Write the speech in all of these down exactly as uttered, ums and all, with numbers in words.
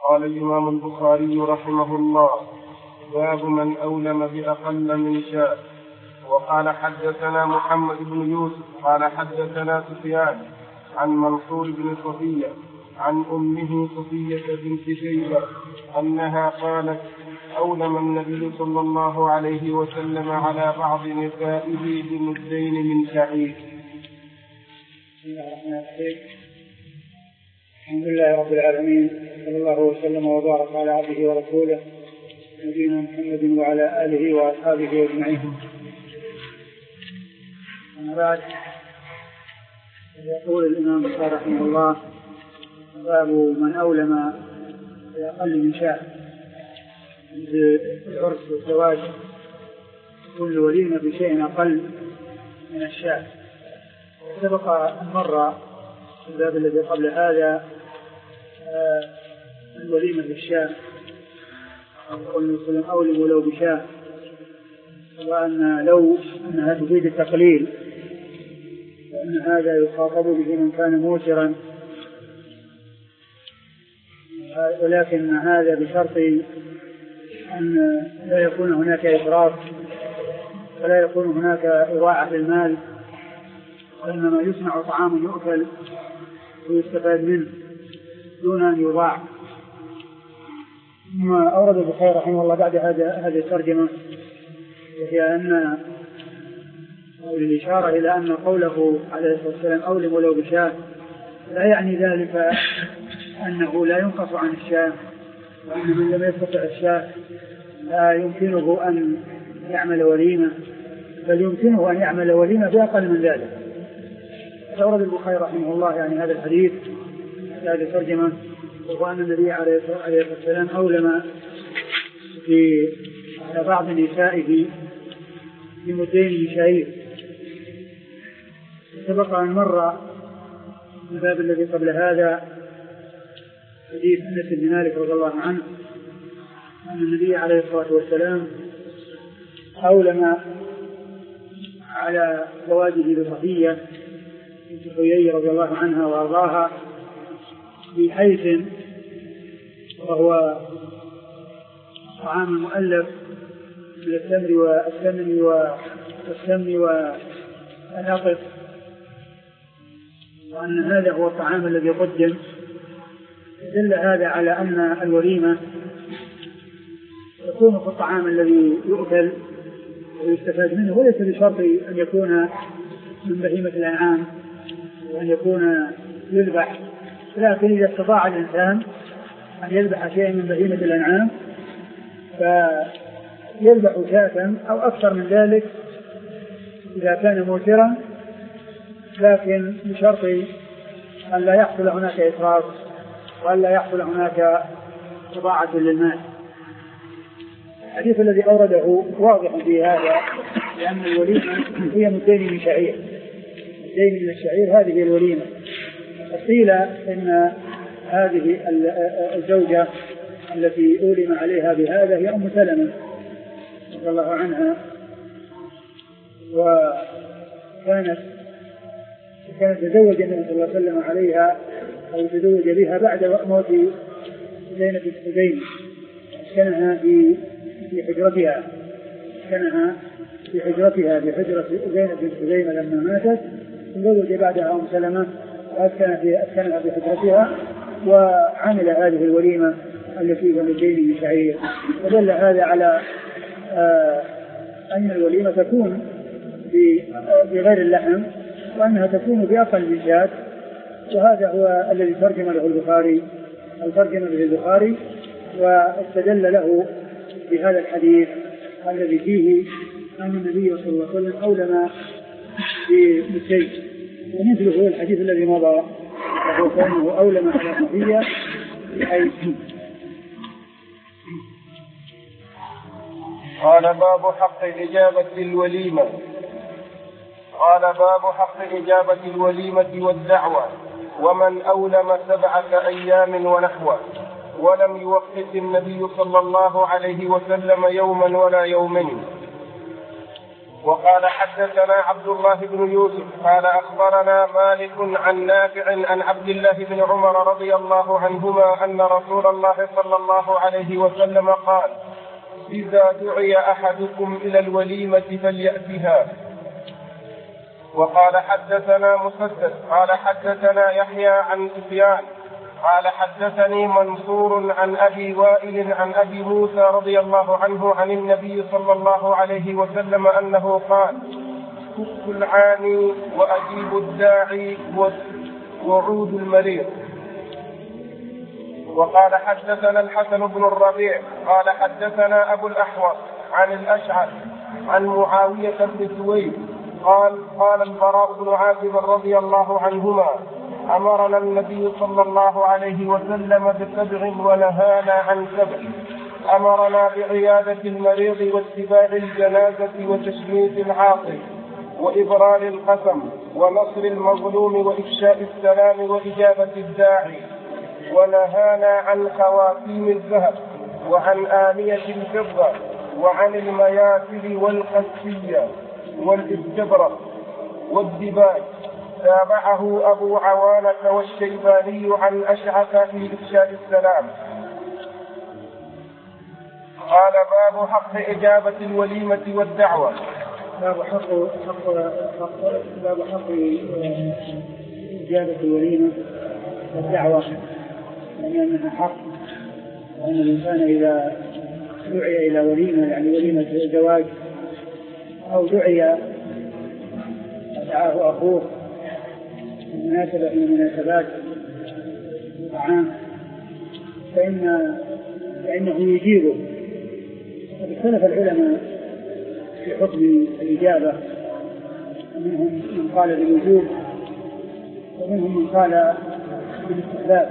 قال الإمام البخاري رحمه الله: باب من أولم بأقل من شاء. وقال حدثنا محمد بن يوسف قال حدثنا سفيان عن منصور بن صفية عن أمه صفية بنت شيبة أنها قالت: أولم النبي صلى الله عليه وسلم على بعض نسائه بمدين من شعير. بسم الله الرحمن الرحيم. الحمد لله رب العالمين، صلى الله وسلم وبارك على عبده ورسوله نبينا محمد وعلى آله وأصحابه أجمعين. أما بعد، يقول الإمام البخاري رحمه الله: باب من أولم بأقل من شاء. العرس والزواج كل وليمة بشيء أقل من الشاء. سبق أن مر في الباب الذي قبل هذا الوليمة بالشاء، قل وسلم أولم ولو بشاء، وأن لو أنها تفيد التقليل، وأن هذا يخاطب به من كان موسرا، ولكن هذا بشرط أن لا يكون هناك إسراف ولا يكون هناك إضاعة للمال، وإنما يصنع طعام يؤكل ويستفاد منه دون أن يضاع. ثم أورد البخاري رحمه الله بعد هذه الترجمة وهي أن الإشارة إلى أن قوله عليه الصلاة والسلام أولم ولو بشاة لا يعني ذلك أنه لا ينقص عن الشاة، وأن من لم يستطع الشاة لا يمكنه أن يعمل وليمة، بل يمكنه أن يعمل وليمة بأقل من ذلك. أورد البخاري رحمه الله يعني هذا الحديث هذه الترجمة، وهو أن النبي عليه الصلاة والسلام أولم في بعض نسائه بمدين من شعير. سبق أن مر الباب الذي قبل هذا حديث أنس بن مالك رضي الله عنه أن النبي عليه الصلاة والسلام أولم على زواجه بصفية بنت حيي رضي الله عنها وأرضاها بحيث وهو طعام مؤلف من التمر والسمن والسمن والعقد، وأن هذا هو الطعام الذي قدم. دل هذا على أن الوليمة تكون في الطعام الذي يؤكل ويستفاد منه، وليس بشرط أن يكون من بهيمة الأنعام وأن يكون يذبح، لكن إذا استطاع الإنسان أن يذبح شيئا من بهيمة الأنعام فيذبح شاة أو أكثر من ذلك إذا كان موسرا، لكن بشرط أن لا يحصل هناك إسراف وأن لا يحصل هناك إضاعة للمال. الحديث الذي أورده واضح في هذا، لأن الوليمة هي مدين من شعير، مدين من الشعير هذه الوليمة. قيل إن هذه الزوجة التي أولم عليها بهذا هي أم سلمة رضي الله عنها، وكانت كانت تزوج النبي صلى الله عليه وسلم عليها أو تزوج بها بعد موت زينب بنت خزيمة. كانها في في حجرتها كانها في حجرتها في حجرة زينب بنت خزيمة لما ماتت، تزوج بعدها أم سلمة وأسكن في أسكنها في حجرتها وعمل هذه الوليمة التي هي مدين من شعير. ودل هذا على آه أن الوليمة تكون بغير اللحم، وأنها تكون بأقل من شاة، وهذا هو الذي ترجم له البخاري أو ترجم له البخاري واستدل له بهذا الحديث الذي فيه أن النبي صلى الله عليه وسلم أولم بمدين، ومثله الحديث الذي مضى وهو كونه أولم على صفية بحيث. قال باب حق إجابة الوليمة. قال باب حق إجابة الوليمة والدعوة ومن أولم سبعة أيام ونحوه، ولم يوقت النبي صلى الله عليه وسلم يوما ولا يومين. وقال حدثنا عبد الله بن يوسف قال أخبرنا مالك عن نافع عن عبد الله بن عمر رضي الله عنهما أن رسول الله صلى الله عليه وسلم قال: إذا دعي أحدكم إلى الوليمة فليأتها. وقال حدثنا مسدد قال حدثنا يحيى عن سفيان قال حدثني منصور عن أبي وائل عن أبي موسى رضي الله عنه عن النبي صلى الله عليه وسلم أنه قال: كف العاني وأجيب الداعي وعود المريض. وقال حدثنا الحسن بن الربيع قال حدثنا أبو الأحوص عن الأشعث عن معاوية بن سويد قال: قال البراء بن عازب رضي الله عنهما: أمرنا النبي صلى الله عليه وسلم بسبع ونهانا عن سبع. أمرنا بعيادة المريض واتباع الجنازة وتشميت العاطل وإبرار القسم ونصر المظلوم وإفشاء السلام وإجابة الداعي. ونهانا عن خواتيم الذهب وعن آنية الفضة وعن المياثل والقسية والاستبرق والدباج. تابعه أبو عوانة والشيباني عن أشعث في إفشاء السلام. قال: باب حق إجابة الوليمة والدعوة. باب حق حق حق باب حق إجابة الوليمة والدعوة، يعني أنها حق، وأن الإنسان إذا دعي إلى وليمة، يعني وليمة زواج، أو دعي دعاه أخوه مناسبة من المناسبات طعام، فإن فإنه يجيبه. اختلف العلماء في حكم الإجابة، منهم من قال بالوجوب ومنهم من قال بالاستحباب.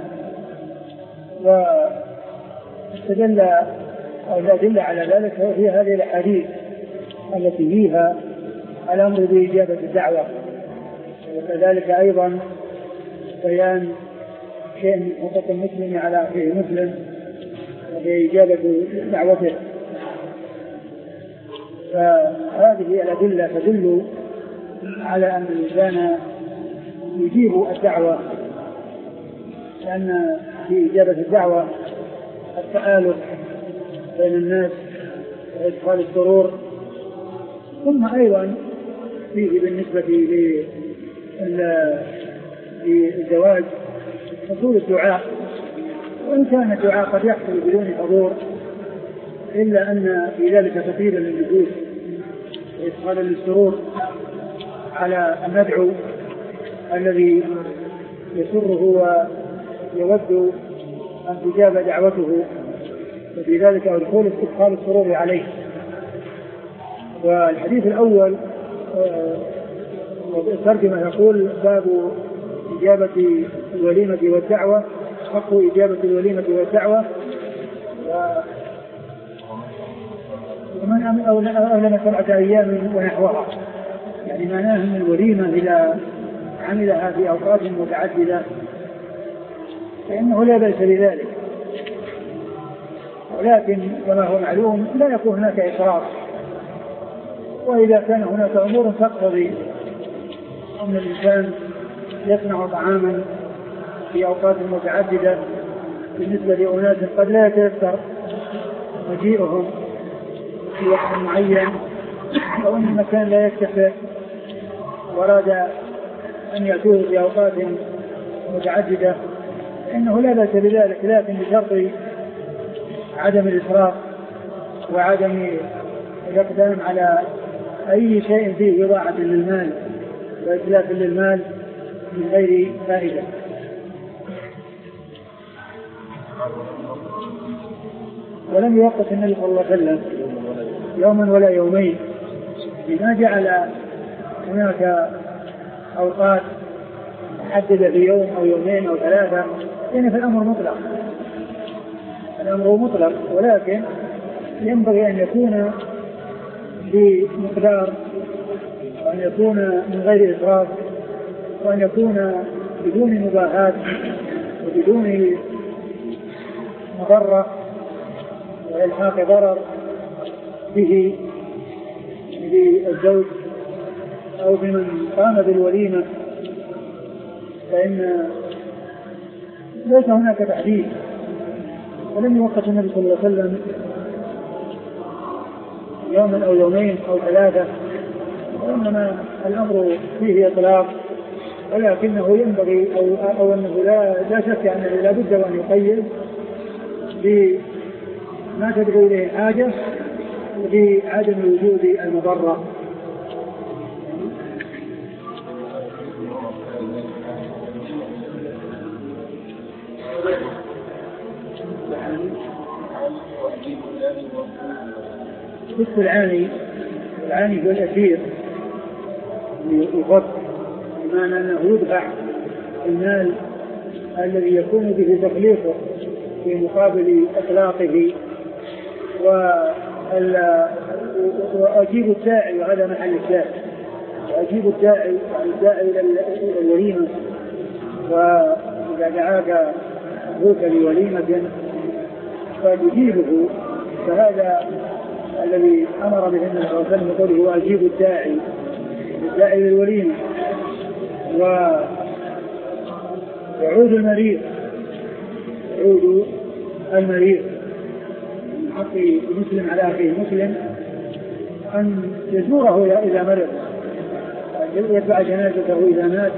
واستدل أو الأدلة على ذلك هي هذه الأحاديث التي فيها الأمر بإجابة الدعوة، وكذلك أيضا بيان شيء من حقوق المسلم على أخيه المسلم وبإجابة دعوته. فهذه الأدلة تدل على أن الإنسان يجيب الدعوة، لأن في إجابة الدعوة التآلف بين الناس وإدخال السرور، ثم أيضا فيه بالنسبة للزواج حصول الدعاء، وإن كان الدعاء قد يحصل بدون حضور، إلا أن في ذلك تطير للنفوس وإدخال للسرور على المدعو الذي يسره ويود أن تجاب دعوته، وفي ذلك أدخول إدخال السرور عليه. والحديث الأول الترجمة يقول: باب إجابة الوليمة والدعوة، حق إجابة الوليمة والدعوة، ومن أولم سبعة أيام ونحوها، يعني معناه من الوليمة إذا عملها في أوقات متعددة فإنه لا بأس بذلك، ولكن كما هو معلوم لا يكون هناك إسراف. وإذا كان هناك أمور تقتضي أن الإنسان يصنع طعاما في أوقات متعددة بالنسبة لأناس قد لا يتيسر مجيئهم في وقت معين، أو أن المكان لا يتسع وأراد أن يأتوه في أوقات متعددة، إنه لا بأس بذلك، لكن بشرط عدم الإسراف وعدم الإقدام على أي شيء فيه إضاعة للمال وإتلاف للمال من غير فائدة. ولم يوقف النبي صلى الله عليه وسلم يوما ولا يومين، لما جعل هناك أوقات محددة في يوم أو يومين أو ثلاثة، يعني في الأمر مطلق، الأمر مطلق، ولكن ينبغي أن يكون بمقدار، وأن يكون من غير إسراف، وأن يكون بدون مباحات وبدون مضرة وإلحاق ضرر به بالزوج أو بمن قام بالوليمة فإن ليس هناك تحديد، ولم يوقت النبي صلى الله عليه وسلم يوما أو يومين أو ثلاثة، وإنما الأمر فيه إطلاق، ولكنه ينبغي أو, أو أنه لا, لا شك أنه لا بد أن يقيد بما تدعو إليه الحاجة وبعدم وجود المضرة. مثل العاني، العاني هو الأسير يفض، بمعنى أنه يدفع المال الذي يكون به تكليفه في مقابل إطلاقه، وأجيب الداعي، وهذا محل الداعي، وأجيب الداعي الداعي إلى الوليمة، وإذا دعاك أخوك لوليمة فتجيبه، فهذا الذي أمر به النبي صلى الله عليه وسلم قوله وأجيب الداعي الداعي للوليمة. ويعود المريض يعود المريض من حق المسلم على أخيه المسلم أن يزوره إذا مرض، يتبع جنازته إذا مات.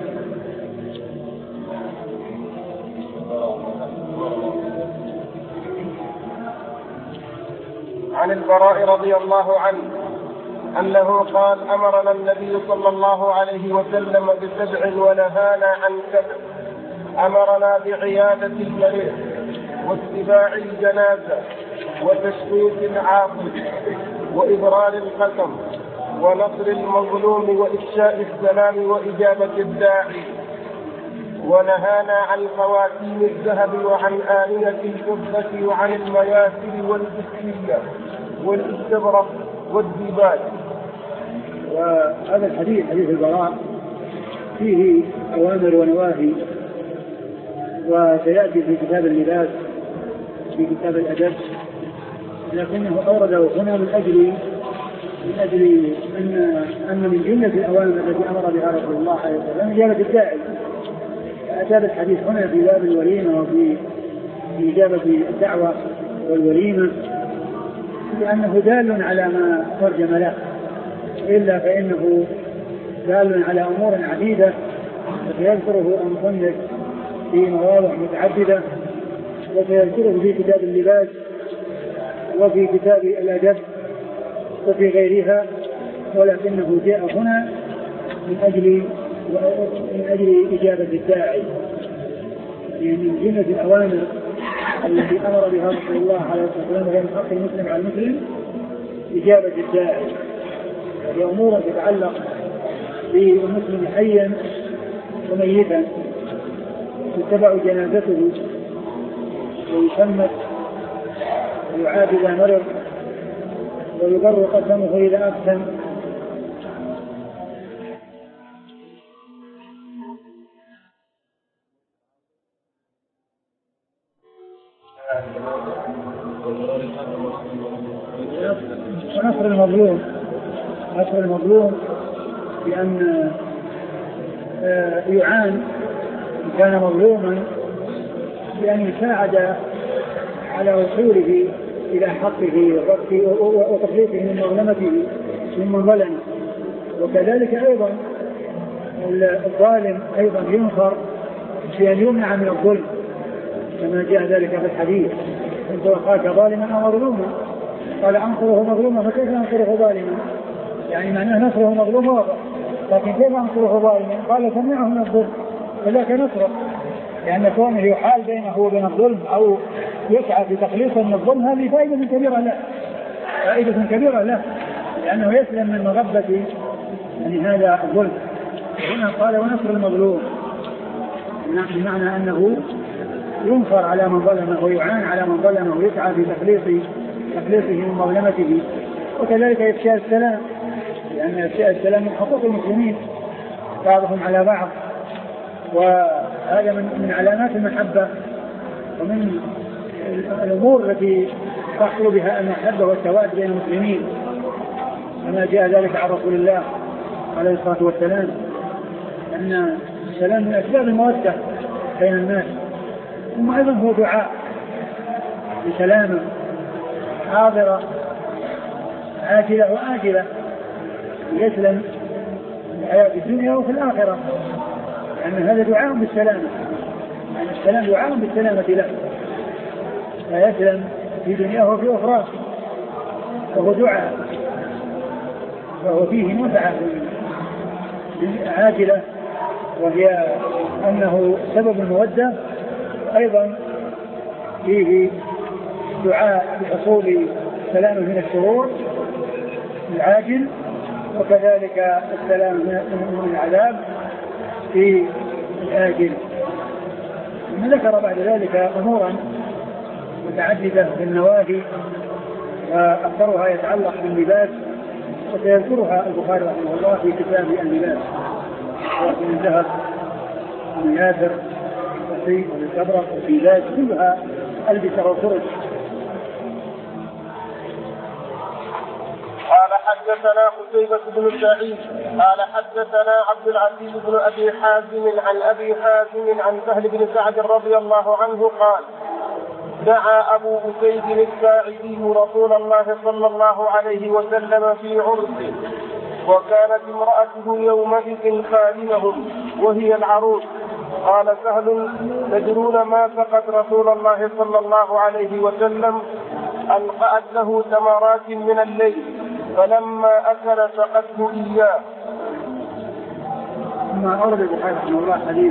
عن البراء رضي الله عنه أنه قال أمرنا النبي صلى الله عليه وسلم بسبع ونهانا عن سبع. أمرنا بعيادة المريض واتباع الجنازة وتشميت العاطل وإبرار القسم ونصر المظلوم وإفشاء السلام وإجابة الداعي. ونهانا عن خواتيم الذهب وعن آنية الفضة وعن المياسر والبسية والاستبرق والديباج. وهذا الحديث حديث البراء فيه أوامر ونواهي، وسيأتي في كتاب اللباس في كتاب الأدب، لكنه أورده هنا من أجل من أجل أن أن من جملة الأوامر التي أمر بها رسول الله عليه وسلم إجابة الداعي. أتى الحديث هنا في باب الوليمة وفي إجابة الدعوة والوليمة لأنه دال على ما ترجم له، إلا فإنه دال على أمور عديدة وسيذكره المصنف في مواضع متعددة، وسيذكره في كتاب اللباس وفي كتاب الأدب وفي غيرها، ولكنه جاء هنا من أجل من أجل إجابة الداعي. يعني من جملة الأوامر التي أمر بها رسول الله عليه الصلاة والسلام من حق المسلم على المسلم إجابة الداعي، وهي أمور تتعلق بالمسلم حيا وميتا، تتبع جنازته ويشمت ويعاد إذا مرض ويبر قسمه إذا أقسم. ونصر المظلوم، نصر المظلوم بأن يعان كان مظلوما بأن يساعد على وصوله إلى حقه وتخليصه من مظلمته ممن ظلم. وكذلك أيضا الظالم أيضا ينصر بأن يمنع من الظلم، كما جاء ذلك في الحديث أنت أخاك ظالما أو مظلوما، قال أنصره مظلوما فكيف أنصره ظالما؟ يعني معناه نصره مظلوم واضح، لكن كيف أنصره ظالما؟ قال تمنعه من الظلم، فذاك نصره، لأن كونه يحال بينه وبين الظلم أو يسعى في تخليصه من الظلم هذه فائدة كبيرة له، فائدة كبيرة له، لأنه يسلم من مغبة يعني هذا الظلم. هنا قال ونصر المظلوم، بمعنى أنه ينصر على من ظلمه ويعان على من ظلمه ويسعى في تخليص تخليصه من مظلمته. وكذلك إفشاء السلام، لأن إفشاء السلام من حقوق المسلمين بعضهم على بعض، وهذا من علامات المحبة ومن الأمور التي تحصل بها المحبة والتواد بين المسلمين. كما جاء ذلك عن رسول الله عليه الصلاة والسلام أن السلام من أسباب المودة بين الناس، ثم أيضا هو دعاء بسلامة حاضرة عاجلة وآجلة يسلم في الحياة الدنيا وفي الآخرة، لأن يعني هذا دعاء بالسلامة، يعني السلام دعاء بالسلامة له، لا يسلم في دنياه وفي أخرى، فهو دعاء، فهو فيه نفعة عاجلة وهي أنه سبب المودة، أيضا فيه دعاء بحصول السلام من الشرور العاجل، وكذلك السلام من العذاب في الآجل. ثم ذكر بعد ذلك أمورا متعددة في النواهي وأكثرها يتعلق باللباس، وسيذكرها البخاري رحمه الله في كتاب اللباس، ومن الذهب ومن ياسر وفي الكبرى وفي ذات كلها ألبسة وفرج. قال حدثنا قتيبة بن سعيد قال حدثنا عبد العزيز بن أبي حازم عن أبي حازم عن سهل بن سعد رضي الله عنه قال دعا أبو أسيد الساعدي رسول الله صلى الله عليه وسلم في عرسه، وكانت امرأته يومئذ خادمهم وهي العروس. قال سهل تدرون ما سقت رسول الله صلى الله عليه وسلم؟ ألقأت له تمرات من الليل، فلما أكل سقته إياه. ثم أورد البخاري رحمه الله حديث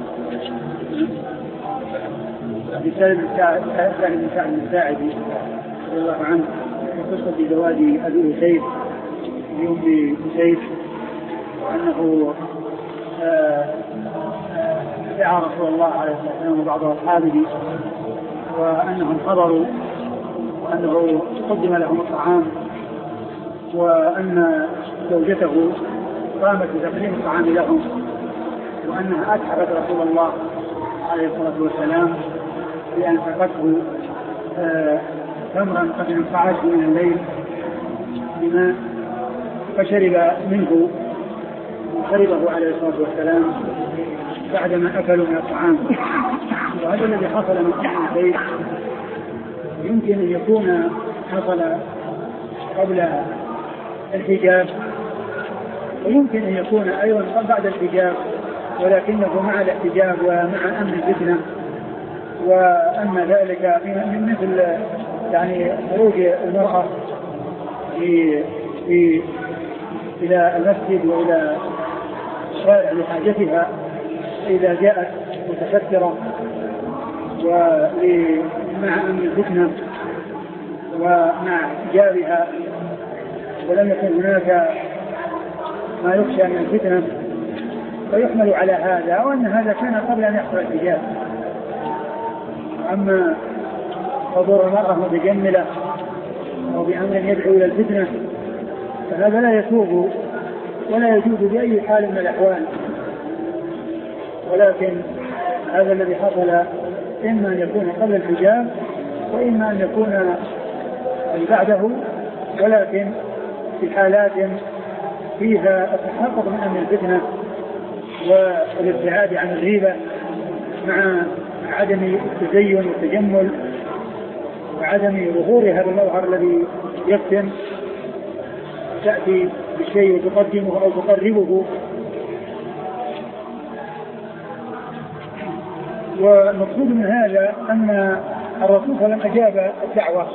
بسالم بن سعد الساعدي رضي الله عنه في قصة زواج أبي أسيد بأم أسيد، وأنه دعا رسول الله عليه الصلاة والسلام وبعض أصحابه وأنهم حضروا، وأنه قدم لهم الطعام، وأن زوجته قامت بتقديم الطعام لهم، وأنها أتحفت رسول الله عليه الصلاة والسلام بأن سقته تمرا قد انقعت من الليل بماء، فشرب منه وشربه عليه الصلاة والسلام بعدما أكلوا من الطعام. وهذا الذي حصل من أمر البيت يمكن أن يكون حصل قبل الحجاب، ويمكن أن يكون أيضا بعد الحجاب، ولكنه مع الاحتجاب ومع أمن الفتنة، وأن ذلك من مثل يعني خروج المرأة في في إلى المسجد وإلى الشارع لحاجتها إذا جاءت متسترة ومع أمن الفتنة ومع احتجابها، ولم يكن هناك ما يخشى من الفتنة، فيحمل على هذا، وأن هذا كان قبل أن يحصل الحجاب. أما حضور المرأة متجملة أو بأمر يدعو إلى الفتنة فهذا لا يسوغ ولا يجوز بأي حال من الأحوال، ولكن هذا الذي حصل إما أن يكون قبل الحجاب وإما أن يكون بعده، ولكن في حالات فيها التحقق من أمن الفتنة والابتعاد عن الغيبة مع عدم التزين والتجمل وعدم ظهورها بالمظهر الذي يفتن، تأتي بالشيء وتقدمه أو تقربه. والمقصود من هذا أن الرسول صلى الله عليه وسلم أجاب الدعوة،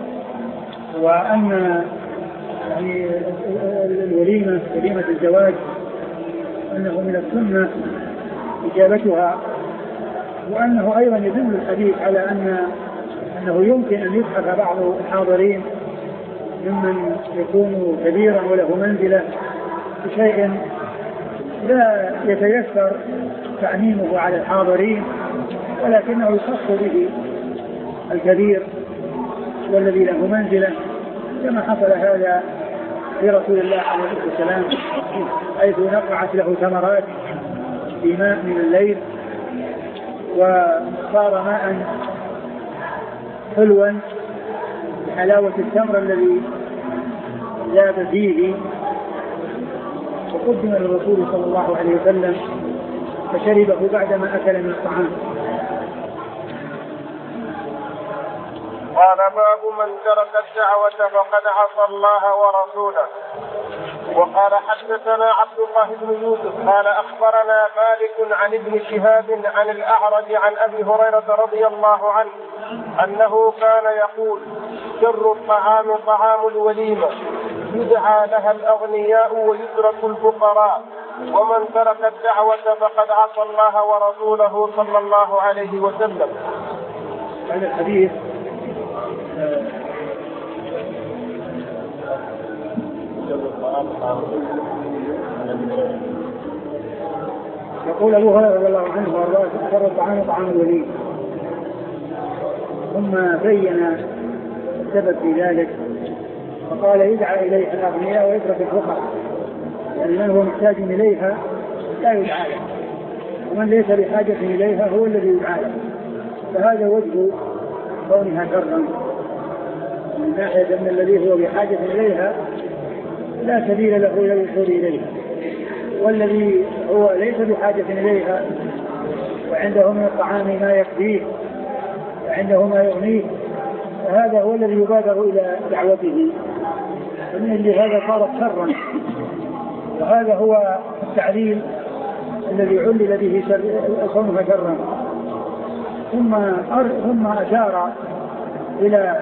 وأن يعني الوليمة وليمة الزواج أنه من السنة إجابتها، وأنه أيضا يدل الحديث على أن أنه يمكن أن يبحث بعض الحاضرين ممن يكون كبيرا وله منزلة بشيء لا يتيسر تعميمه على الحاضرين، ولكنه يخص به الكبير والذي له منزلة، كما حصل هذا لرسول الله عليه الصلاة والسلام حيث نقعت له ثمرات في ماء من الليل وصار ماء حلوا بحلاوة التمر الذي زاد فيه وقدم للرسول صلى الله عليه وسلم فشربه بعدما أكل من الطعام. قال باب من ترك الدعوة فقد عصى الله ورسوله. وقال حدثنا عبد الله بن يوسف قال أخبرنا مالك عن ابن شهاب عن الأعرج عن أبي هريرة رضي الله عنه أنه كان يقول شر الطعام طعام الوليمة يدعى لها الأغنياء ويترك الفقراء ومن ترك الدعوة فقد عصى الله ورسوله صلى الله عليه وسلم. هذا الحديث يقول أبو هريرة رضي الله عنه وارضاه شر الطعام طعام الوليمة، ثم بين السبب في ذلك فقال يدعى إليها الأغنياء ويترك الفقراء، يعني من هو محتاج إليها لا يدعى له ومن ليس بحاجة إليها هو الذي يدعى له، فهذا وجه كونها شرا من ناحية أن الذي هو بحاجة إليها لا سبيل له إلى الوصول إليها، والذي هو ليس بحاجة إليها وعنده من الطعام ما يكفيه وعنده ما يغنيه فهذا هو الذي يبادر إلى دعوته، فمن لهذا صارت شرا. وهذا هو التعليل الذي علل به كونها شرا. ثم ثم أشار إلى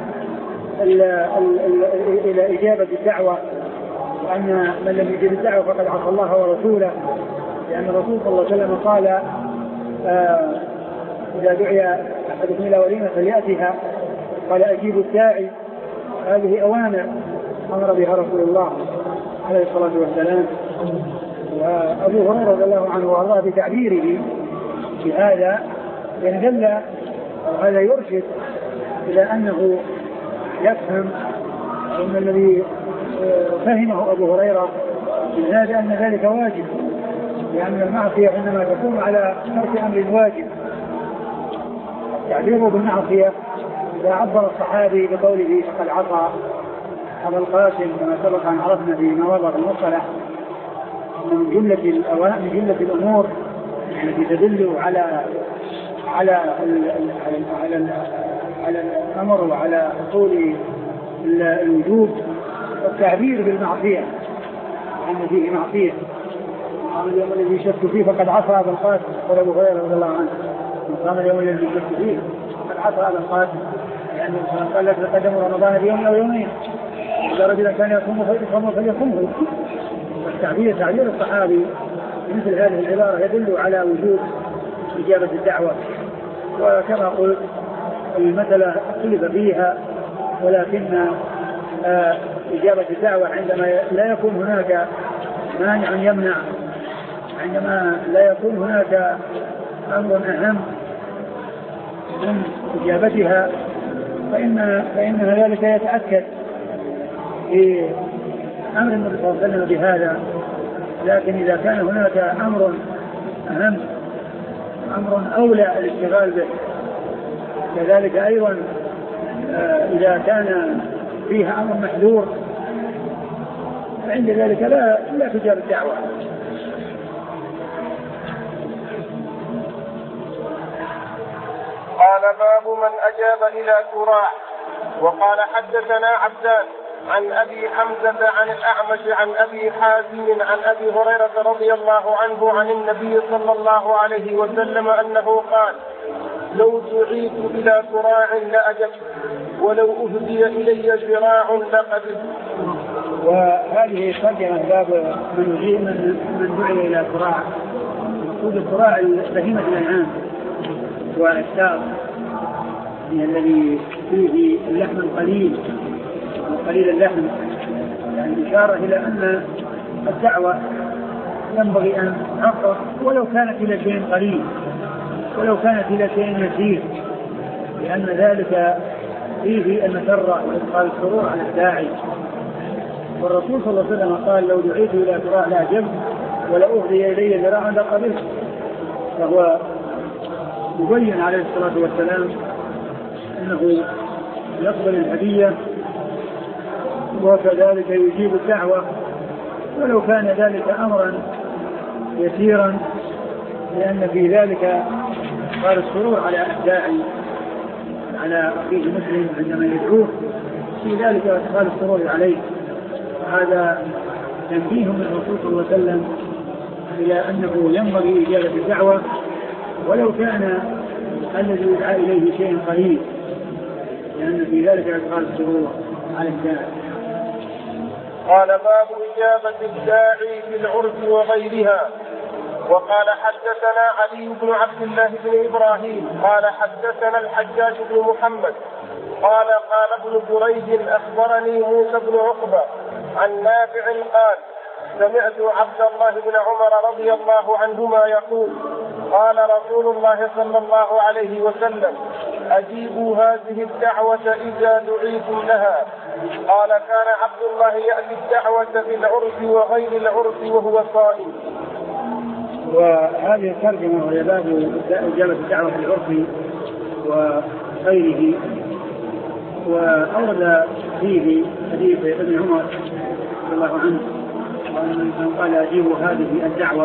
إلى إجابة الدعوة، وأن من لم يجب الدعوة فقد عصى الله ورسوله، لأن الرسول صلى الله عليه وسلم قال آه إذا دعي أحدكم إلى وليمة فليأتها، قال أجيبوا الداعي. هذه أوامر أمر بها رسول الله عليه الصلاة والسلام. وأبو هريرة رضي الله عنه وارضاه بتعبيره بهذا يدل وهذا يرشد إلى أنه يفهم أن الذي فهمه أبو هريرة من هذا أن ذلك واجب، لأن المعصية إنما تكون على ترك أمر واجب. تعبيره بالمعصية إذا عبر الصحابي بقوله فقد عصى أبا القاسم كما سبق أن عرفنا في مواضع المصطلح من جملة الأوامر من جملة الأمور التي تدل على على على على الأمر وعلى حصول الوجوب والتعبير بالمعصية أن فيه معصية. قام اليوم الذي شك فيه فقد عصى أبا القاسم، قال أبو هريرة رضي الله عنه قام اليوم الذي شك فيه فقد عصى أبا القاسم، يعني قال لك لقدم رمضان بيوم أو يومين إذا رجلا كان يصوم فليصوم فليصومه. والتعبير تعبير الصحابي مثل هذه العبارة يدل على وجود إجابة الدعوة. وكما قلت المسألة اختلف فيها، ولكن آه إجابة الدعوة عندما لا يكون هناك مانع يمنع، عندما لا يكون هناك أمر أهم من إجابتها فإن فإن ذلك يتأكد في أمر النبي صلى الله عليه وسلم بهذا. لكن إذا كان هناك أمر أهم أمر أولى الاشتغال به، كذلك أيضا آه إذا كان فيها أمر محذور فعند ذلك لا لا تجاب الدعوة. قال باب من أجاب إلى كراع. وقال حدثنا عبدان عن أبي حمزة عن الأعمش عن أبي حازم عن أبي هريرة رضي الله عنه عن النبي صلى الله عليه وسلم أنه قال لو دعيت إلى كراع لأجبت ولو أهدي إلي ذراع لقبلت. وهذه ترجمة باب من يجيب من, من دعي إلى كراع. مقصود الكراع بهيمة الأنعام والأشتار الذي فيه اللحم القليل وقليل اللحم، يعني إشارة إلى أن الدعوة ينبغي أن تعطى ولو كانت إلى شيء قليل ولو كانت إلى شيء يسير، لأن ذلك فيه المسرة وإدخال السرور على الداعي. والرسول صلى الله عليه وسلم قال لو دعيت إلى كراع لأجبت ولأهدي إلي ذراعا لقبلت. فهو يبين عليه الصلاة والسلام أنه يقبل الهدية وكذلك يجيب الدعوة ولو كان ذلك أمرا يسيرا، لأن في ذلك قال السرور على الداعي على أخيه المسلم عندما يدعوه، في ذلك قال السرور عليه. هذا تنبيه من الرسول صلى الله عليه وسلم إلى أنه ينبغي إجابة الدعوة ولو كان الذي يدعى إليه شيء قليل، لأن في ذلك قال السرور على الداعي. قال باب إجابة الداعي في العرف وغيرها. وقال حدثنا علي بن عبد الله بن إبراهيم قال حدثنا الحجاج بن محمد قال قال ابن جريج أخبرني موسى بن عقبة عن نافع قال سمعت عبد الله بن عمر رضي الله عنهما يقول قال رسول الله صلى الله عليه وسلم أجيبوا هذه الدعوة إذا دعيتم لها. قال كان عبد الله يأتي الدعوة في العرف وغير العرف وهو صائم. وهذه الترجمة وهي باب إجابة الدعوة في العرف وغيره. وأورد فيه حديث ابن عمر رضي الله عنه وأن قال أجيبوا هذه الدعوة،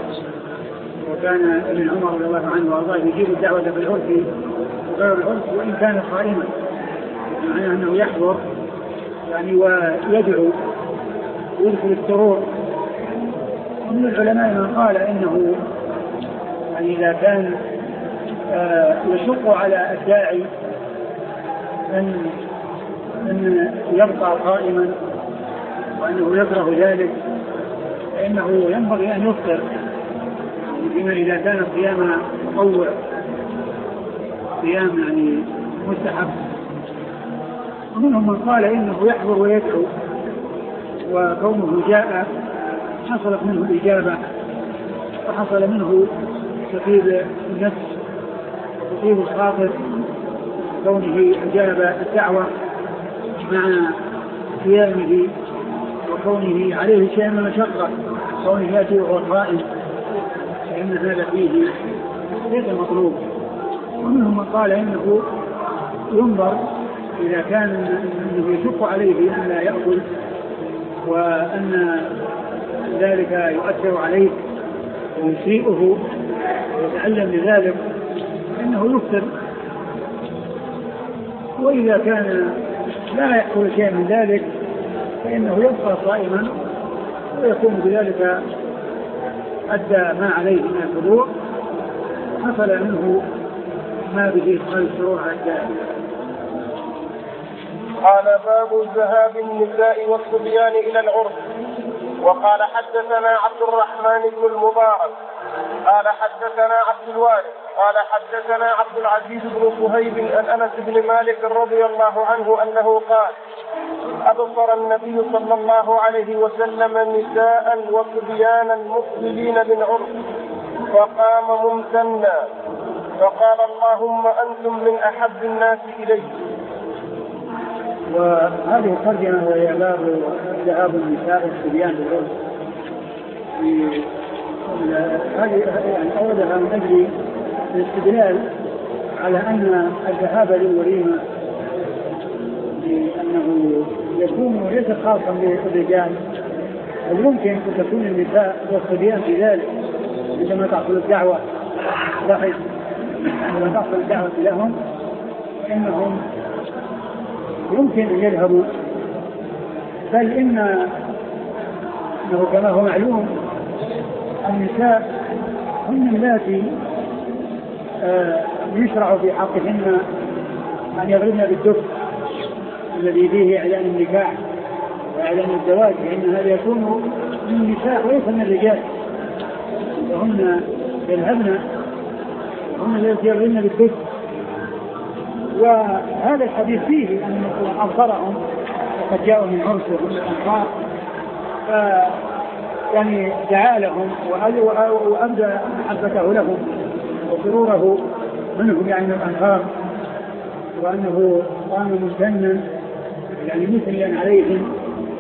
وكان ابن عمر رضي الله عنه وأرضاه يجيب الدعوة في العرف وغير العرف وإن كان صائما، معناه أنه يحضر يعني ويدعو ويدخل السرور. ومن العلماء من قال إنه يعني إذا كان آه يشق على الداعي أن أن يبقى قائما وأنه يكره ذلك فإنه ينبغي أن يفطر، بما إذا كان الصيام تطوع صيام يعني مستحب. ومنهم من قال إنه يحضر ويدعو، وكونه جاء حصلت منه الإجابة وحصل منه تطيب النفس وتطيب الخاطر كونه أجاب الدعوة مع قيامه وكونه عليه شيء من المشقة كونه يأتي وهو قائم، فإن هذا فيه ليس مطلوب. ومنهم من قال إنه ينظر إذا كان إنه يشق عليه أن لا يأكل وأن ذلك يؤثر عليه ويسيئه ويتعلم لذلك إنه يفطر، وإذا كان لا يأكل شيء من ذلك فإنه يبقى صائما ويكون بذلك أدى ما عليه من الخضوع حصل منه ما به إدخال السرور على الداعي. قال باب ذهاب النساء والصبيان إلى العرف. وقال حدثنا عبد الرحمن بن المبارك قال حدثنا عبد الوارث قال حدثنا عبد العزيز بن صهيب عن أنس بن مالك رضي الله عنه أنه قال أبصر النبي صلى الله عليه وسلم نساء وصبيانا مقبلين بالعرف فقام ممتنا فقال اللهم أنتم من أحب الناس إلي. وهذه الترجمة وهي باب ذهاب النساء والصبيان بالعرف. هذه يعني أوردها من أجل الاستدلال على أن الذهاب للوليمة لأنه يكون ليس خاصا بالرجال، بل يمكن أن تكون النساء والصبيان في ذلك عندما تحصل الدعوة لاحظ عندما تحصل الدعوة لهم فإنهم يمكن أن يذهبوا، بل إن إنه كما هو معلوم النساء هن اللاتي آه يشرع في حقهن أن يضربن بالدف الذي فيه إعلان النكاح وإعلان الزواج، فإن هذا يكون من النساء وليس من الرجال، وهن يذهبن هن الذي يضربن بالدف. وهذا الحديث فيه أن أنصرهم وقد جاءوا من عرسه من الأنصار ف يعني دعا لهم وأبدى محبته لهم وسروره منهم يعني من الأنصار، وأنه قام ممتنا يعني مثلا عليهم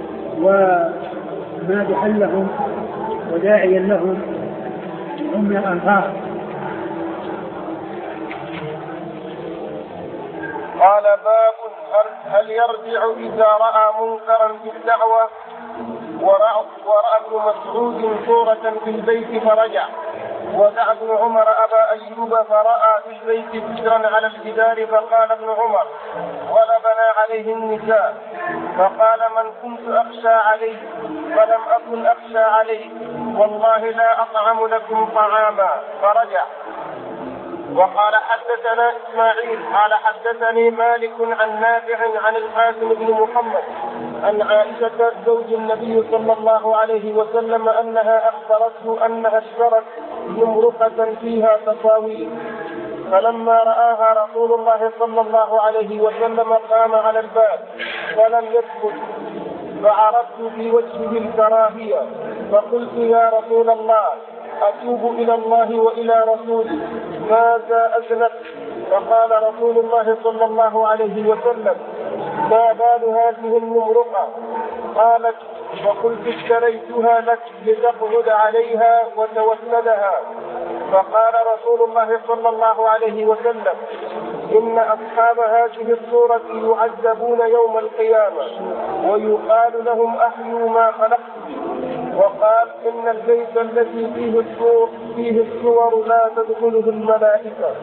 ومادحا لهم وداعيا لهم هم من الأنصار. قال باب هل يرجع إذا رأى منكرا بالدعوة؟ ورأى ابن مسعود صورة في البيت فرجع، ودعا ابن عمر أبا أيوب فرأى في البيت سترا على الجدار فقال ابن عمر: غلبنا عليه النساء. فقال: من كنت أخشى عليه فلم أكن أخشى عليه، والله لا أطعم لكم طعاما، فرجع. وقال: حدثنا إسماعيل قال حدثني مالك عن نافع عن القاسم بن محمد عن عائشة زوج النبي صلى الله عليه وسلم أنها أخبرته أنها اشترت نمرقة فيها تصاوير، فلما رآها رسول الله صلى الله عليه وسلم قام على الباب فلم يدخل، فعرفت في وجهه الكراهية، فقلت: يا رسول الله، أتوب إلى الله وإلى رسوله، ماذا أذنبت؟ فقال رسول الله صلى الله عليه وسلم: ما بال هذه النمرقة؟ قالت: فقلت: اشتريتها لك لتقعد عليها وتوسدها. فقال رسول الله صلى الله عليه وسلم: إن أصحاب هذه الصورة يعذبون يوم القيامة ويقال لهم: أحيوا ما خلقتم. وقال: إن البيت الذي فيه الصور, فيه الصور لا تدخله الملائكة.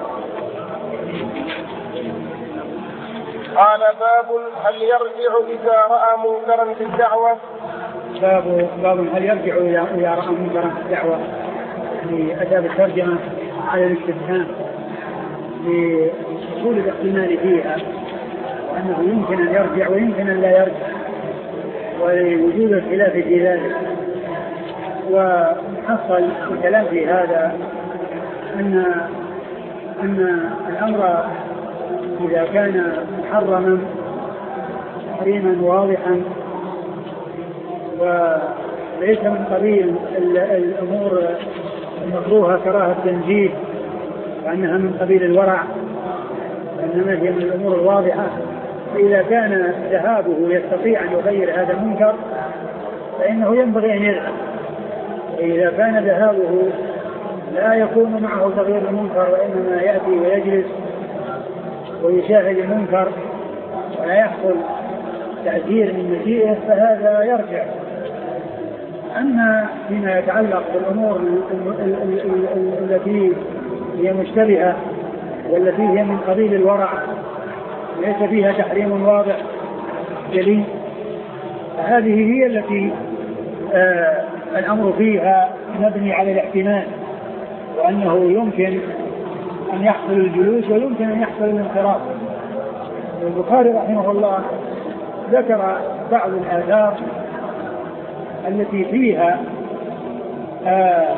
قال: باب هل يرجع إذا رأى منكرا في الدعوة؟ باب باب هل يرجع إذا رأى منكرا في الدعوة، في أداب الترجمة على الاستفهام لحصول الاحتمال فيها، وأنه يمكن أن يرجع ويمكن أن لا يرجع، ووجود الخلاف في ذلك. وحصل الكلام في هذا أن أن الأمر إذا كان محرما تحريما واضحا وليس من قبيل الأمور المكروهة كراهة التنزيه وأنها من قبيل الورع، وإنما هي من الأمور الواضحة، فإذا كان ذهابه يستطيع أن يغير هذا المنكر فإنه ينبغي أن يذهب. وإذا كان ذهابه لا يكون معه تغيير المنكر وإنما يأتي ويجلس ويشاهد المنكر ولا يحصل تأثير من مجيئه فهذا يرجع. أما فيما يتعلق بالأمور التي هي مشتبهة والتي هي من قبيل الورع ليس فيها تحريم واضح جلي، فهذه هي التي آه الأمر فيها مبني على الاحتمال، وأنه يمكن أن يحصل الجلوس ويمكن أن يحصل الانصراف. البخاري رحمه الله ذكر بعض الآثار التي فيها آه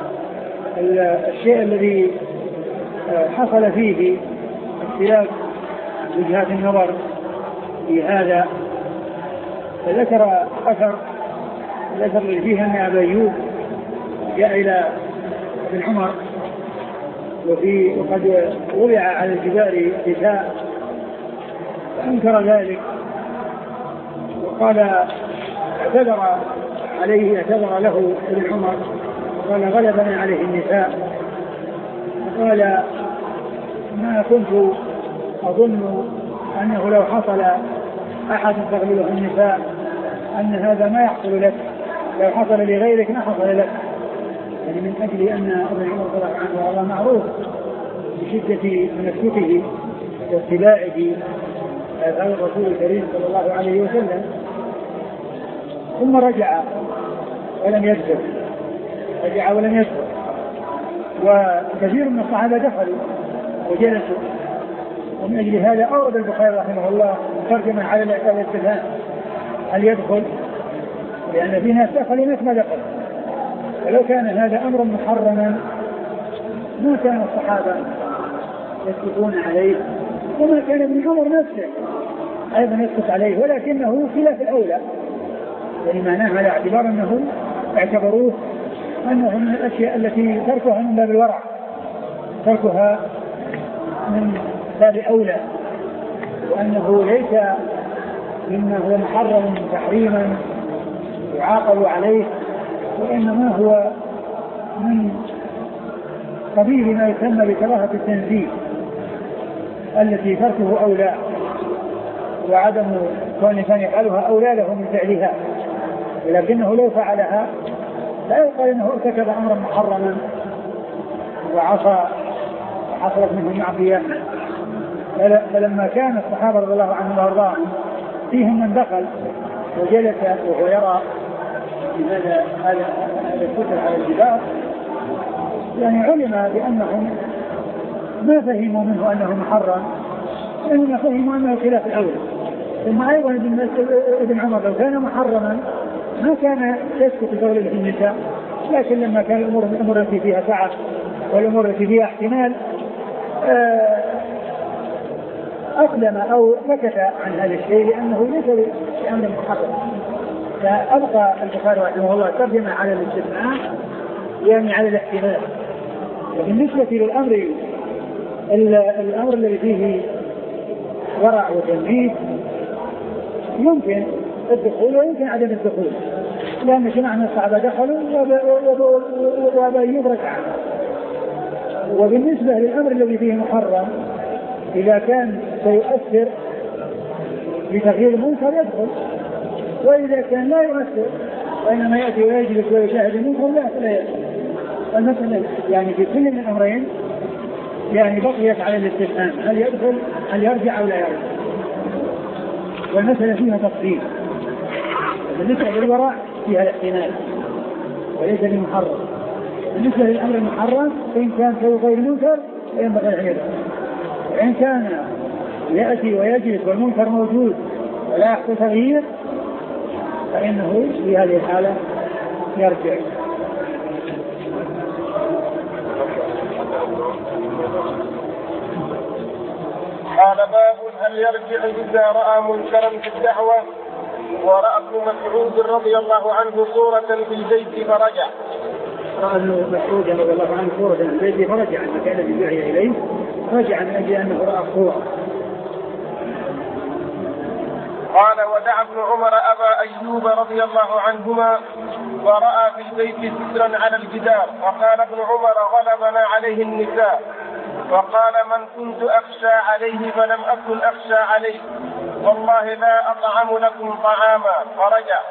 الشيء الذي آه حصل فيه اختلاف وجهات النظر في هذا، فذكر أثر ذكر اللي فيه أن أبا أيوب جاء إلى ابن عمر وفي وقد وضع على الجدار كتاب فأنكر ذلك وقال اعتذر عليه اعتذر له ابن عمر وقال: غلبنا عليه النساء. وقال: ما كنت أظن أنه لو حصل أحد تغلبه النساء أن هذا ما يحصل لك، لو حصل لغيرك ما حصل لك، يعني من أجل أن ابن عمر رضي الله عنه والله معروف بشدة تمسكه واتباعه آثار الرسول الكريم صلى الله عليه وسلم. ثم رجع ولم يدخل رجع ولم يدخل وكثير من الصحابة دخلوا وجلسوا، ومن أجل هذا أورد البخاري رحمه الله ترجمة على الاستفهام هل يدخل، لأن في ناس دخل وناس ما دخل. ولو كان هذا أمر محرما ما كان الصحابة يسكتون عليه، وما كان ابن عمر نفسه أيضا يسكت عليه، ولكنه خلاف الأولى، يعني معناه على اعتبار أنه اعتبروه أنه من الأشياء التي تركها من باب الورع، تركها من باب أولى، وأنه ليس مما هو محرم تحريما يعاقب عليه، وإنما هو من قبيل ما يسمى بكراهة التنزيه التي تركه أولى. وعدم كون الإنسان يفعلها أولى له من فعلها، ولكنه لو فعلها لا يقال أنه ارتكب أمرا محرما وعصى وحصلت منه معصية. فلما كان الصحابة رضي الله عنهم وارضاهم فيهم من دخل وجلس وهو يرى هذا هذا الكتر على الجدار، يعني علم بأنهم ما فهموا منه أنه محرم، إنما فهموا أنه خلاف الأول. ثم أيضا ابن عمر لو كان محرما ما كان يسكت بقوله في النساء، لكن لما كان الأمور الأمور التي فيها سعة والأمور التي فيها احتمال أقدم أو سكت عن هذا الشيء لأنه ليس بأمر محرم. فأبقى البخاري رحمه الله ترجمة على الاستثناء يعني على الاحتمال. وبالنسبة للأمر الأمر الذي فيه ورع وتنبيه يمكن الدخول ويمكن عدم الدخول، لأن جماعة من الصحابة دخلوا وابا يدرك عنه. وبالنسبة للأمر الذي فيه محرم إذا كان سيؤثر بتغيير المنكر يدخل، وإذا كان لا يؤثر وإنما يأتي ويجلس ويشاهد المنكر لا فلا يدخل. المسألة يعني في كل من الأمرين يعني بقيت على الاستثناء، هل يدخل هل يرجع أو لا يرجع، والمسألة فيها تفصيل. بالنسبة للورع فيها الاحتمال وليس للمحرم. بالنسبة للأمر المحرم فإن كان سوى غير المنكر فينبغي أن يدخل، وإن كان يأتي ويجلس والمنكر موجود ولا يحصل تغيير فإنه في هذه الحالة يرجع. قال باب هل يرجع إذا رأى منكرا في الدعوة؟ ورأى ابن مسعود رضي الله عنه صورة في البيت فرجع. رأى ابن مسعود رضي الله عنه صورة في البيت فرجع عن مكان الذي دعي إليه، رجع من أجل أنه رأى الصورة. قال ودعا ابن عمر أبا أيوب رضي الله عنهما ورأى في البيت سترا على الجدار، وقال ابن عمر غلبنا عليه النساء، وقال من كنت أخشى عليه فلم أكن أخشى عليه، والله لا أطعم لكم طعاما، فرجع.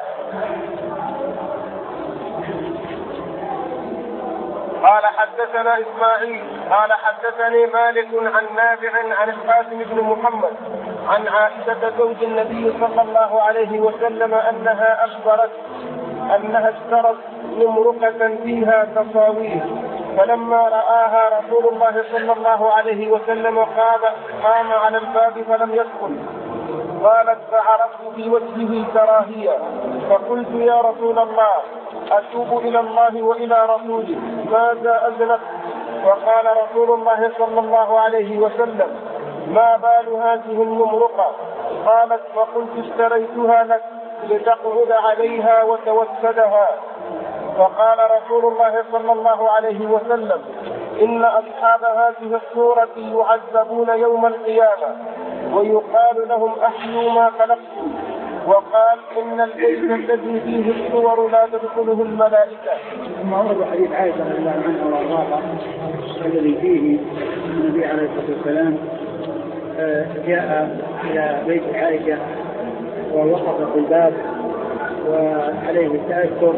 قال حدثنا إسماعيل قال حدثني مالك عن نافع عن القاسم بن محمد عن عائشة زوج النبي صلى الله عليه وسلم أنها أخبرت أنها اشترت نمرقة فيها تصاوير، فلما رآها رسول الله صلى الله عليه وسلم قام على الباب فلم يدخل. قالت فعرفت في وجهه الكراهية، فقلت يا رسول الله أتوب إلى الله وإلى رسوله، ماذا أذنبت؟ وقال رسول الله صلى الله عليه وسلم ما بال هذه النمرقة؟ قالت فقلت اشتريتها لك لتقعد عليها وتوسدها. فقال رسول الله صلى الله عليه وسلم إن أصحاب هذه الصورة يعذبون يوم القيامة ويقال لهم أحيوا ما خلقتم. وقال إن البيت الذي فيه الصور لا تدخله الملائكة. ثم ورد حديث عائشة رضي الله عنها وارضاها الذي فيه النبي عليه الصلاة والسلام جاء إلى بيت عائشة ووقف في الباب وعليه التأثر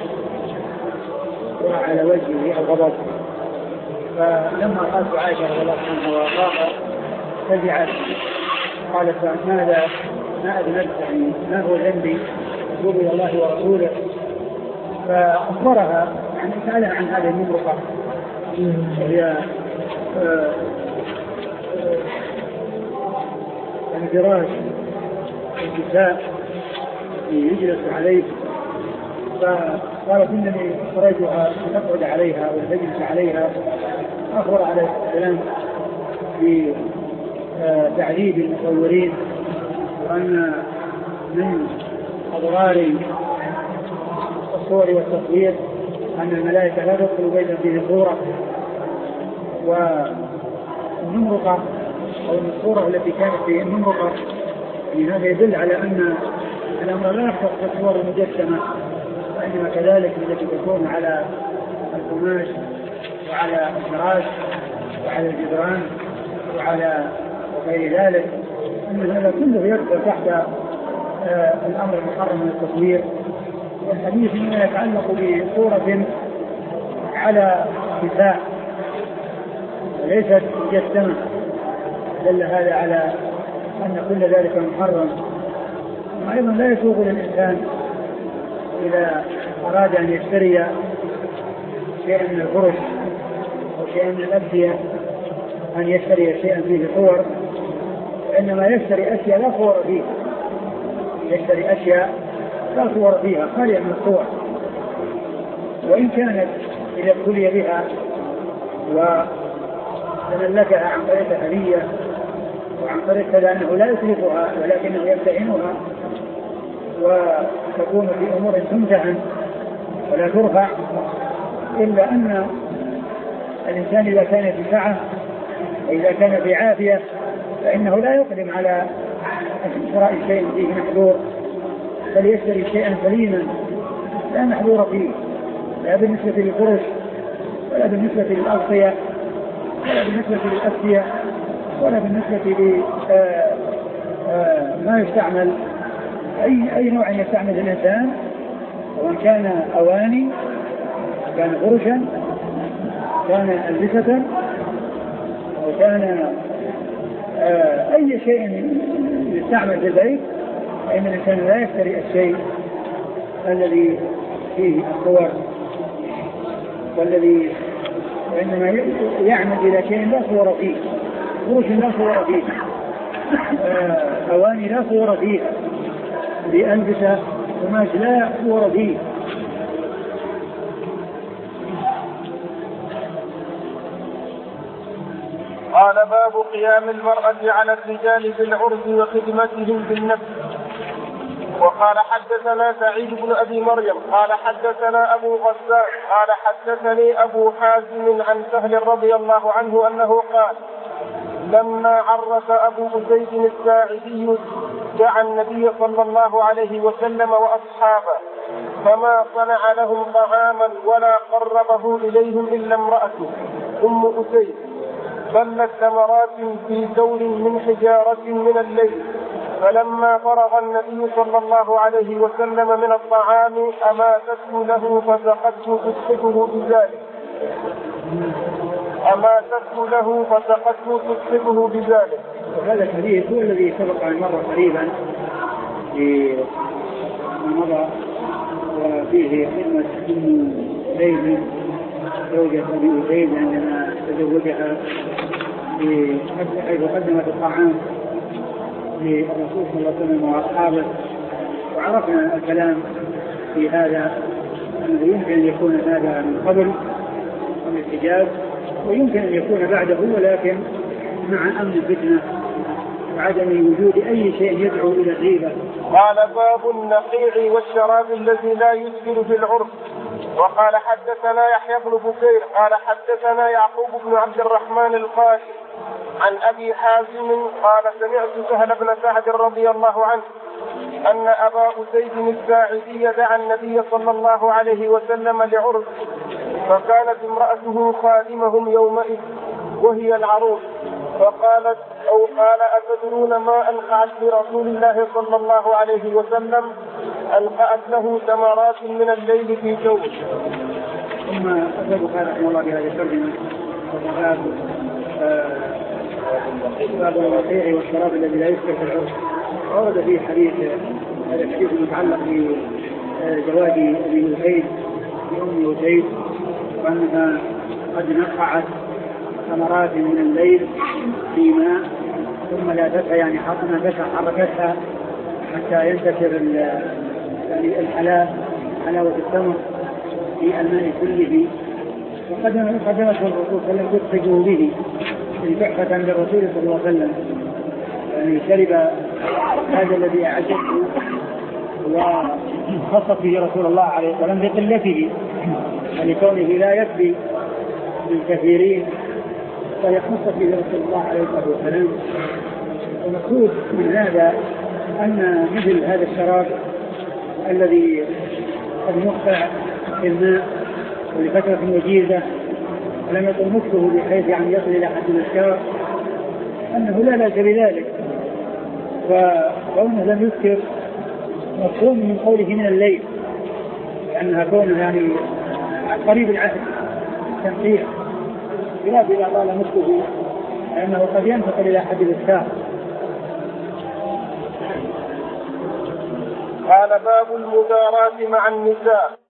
وعلى وجهه الغضب، فلما قالت عائشة رضي الله عنها وارضاها فزعت قالت ماذا ما أذنبت يعني ما هو ذنبي أتوب إلى الله ورسوله. فأخبرها يعني سألها عن هذه النمرقة وهي الفراش الكساء يجلس عليه، فقالت إنني اشتريتها لتقعد عليها وتجلس عليها. أخبر عليه السلام بتعذيب المصورين وأن من أضرار الصور والتصوير أن الملائكة لا تدخل بيتا فيه صورة، والنمرقة أو الصورة التي كانت في النمرقة يعني هذا يدل على أن الأمر لا يختص بالصور المجسمة، وإنما كذلك التي تكون على القماش وعلى الفراش وعلى الجدران وعلى وغير ذلك أن هذا كله يدخل تحت آه الأمر المحرم من التصوير. والحديث مما يتعلق بصورة على كفاء وليست مجسمة دل هذا على أن كل ذلك محرم. وأيضا لا يسوغ للإنسان إذا أراد أن يشتري شيئا من الفرش أو شيئا من الأبدية أن يشتري شيئا فيه صور، وإنما يشتري أشياء لا صور فيها، يشتري أشياء لا صور فيها خالية من الصور. وإن كانت إذا ابتلي بها وتملكها عن طريق هدية وعن طريق كذا أنه لا يسرقها ولكنه يمتهنها وتكون في أمور تمتهن ولا ترفع، إلا أن الإنسان إذا كان في سعة وإذا كان في عافية فإنه لا يقدم على شراء شيء فيه محظور، بل يشتري شيئا سليما لا محظور فيه، لا بالنسبة للفرش ولا بالنسبة للأغطية ولا بالنسبة للأسية ولا بالنسبة لما يستعمل أي أي نوع يستعمل الإنسان، وإن كان أواني كان فرشا كان ألبسة أو كان أي شيء يستعمل في البيت، فإن الإنسان لا يشتري الشيء الذي فيه الصور والذي وإنما يعمل إلى شيء لا صور فيه، فرش لا صور فيه، أواني لا صور فيها، بألبسة قماش لا صور فيه. قال باب قيام المرأة على الرجال بالعرض وخدمتهم بالنفس. وقال حدثنا سعيد بن أبي مريم قال حدثنا أبو غسان قال حدثني أبو حازم عن سهل رضي الله عنه أنه قال لما عرس أبو أسيد الساعدي دعا النبي صلى الله عليه وسلم وأصحابه فما صنع لهم طعاما ولا قربه إليهم إلا امرأته أم أسيد بلت ثمرات في دور من حجارة من الليل، فلما فرغ النبي صلى الله عليه وسلم من الطعام أماتته له فسقته تسقطه بذلك أماتته له فسقته تسقطه بذلك. وهذا الحديث هو الذي سبق عن مرة قريبا في مضى وفيه خدمة أم أسيد زوجة أبي أسيد عندما تزوجها حيث قدمت الطعام للرسول صلى الله عليه وسلم وأصحابه. وعرفنا الكلام في هذا أنه يمكن أن يكون هذا من قبل من الحجاب ويمكن أن يكون بعده، ولكن مع أمن الفتنة وعدم وجود أي شيء يدعو إلى الغيبة. قال باب النقيع والشراب الذي لا يسكر في العرف. وقال حدثنا يحيى بن بكير قال حدثنا يعقوب بن عبد الرحمن القاري عن أبي حازم قال سمعت سهل بن سعد رضي الله عنه أن أبا أسيد الساعدي دعا النبي صلى الله عليه وسلم لعرس، فكانت امرأته خادمهم يومئذ وهي العروس، فقالت أو قال أتدرون ما ألقعت لرسول الله صلى الله عليه وسلم؟ ألقعت له ثمرات من الليل في ثوب. ثم أسأل قال رحمه الله بهذه الترجمة وباب باب النقيع والشراب الذي لا يسكر في العرس. ورد فيه حديث هذا الحديث المتعلق بزواج أبي أسيد بأم أسيد وأنها قد نقعت ثمرات من الليل في ماء ثم لا تدفع يعني حطنا تدفع حركتها حتى ينتشر يعني الحلاوة حلاوة التمر في الماء كله. وقدمته الرسول صلى الله عليه وسلم تدخجه به تحفة للرسول صلى الله عليه وسلم، يعني شرب هذا الذي أعجبه وخص به رسول الله عليه وسلم بقلته ولكونه لا يكفي للكثيرين فيخص به رسول الله عليه وسلم. المقصود من هذا أن مثل هذا الشراب الذي قد نقع في الماء ولفترة وجيزة ولم يكن نكته بحيث يعني يصل إلى حد الإسكار أنه لا بأس بذلك، وكونه لم يذكر مفهوم من قوله من الليل، لأنها كونه يعني قريب العهد التمثيل خلاف إذا قال نصفه، لأنه قد ينتقل إلى حد الإسكار. قال باب المداراة مع النساء.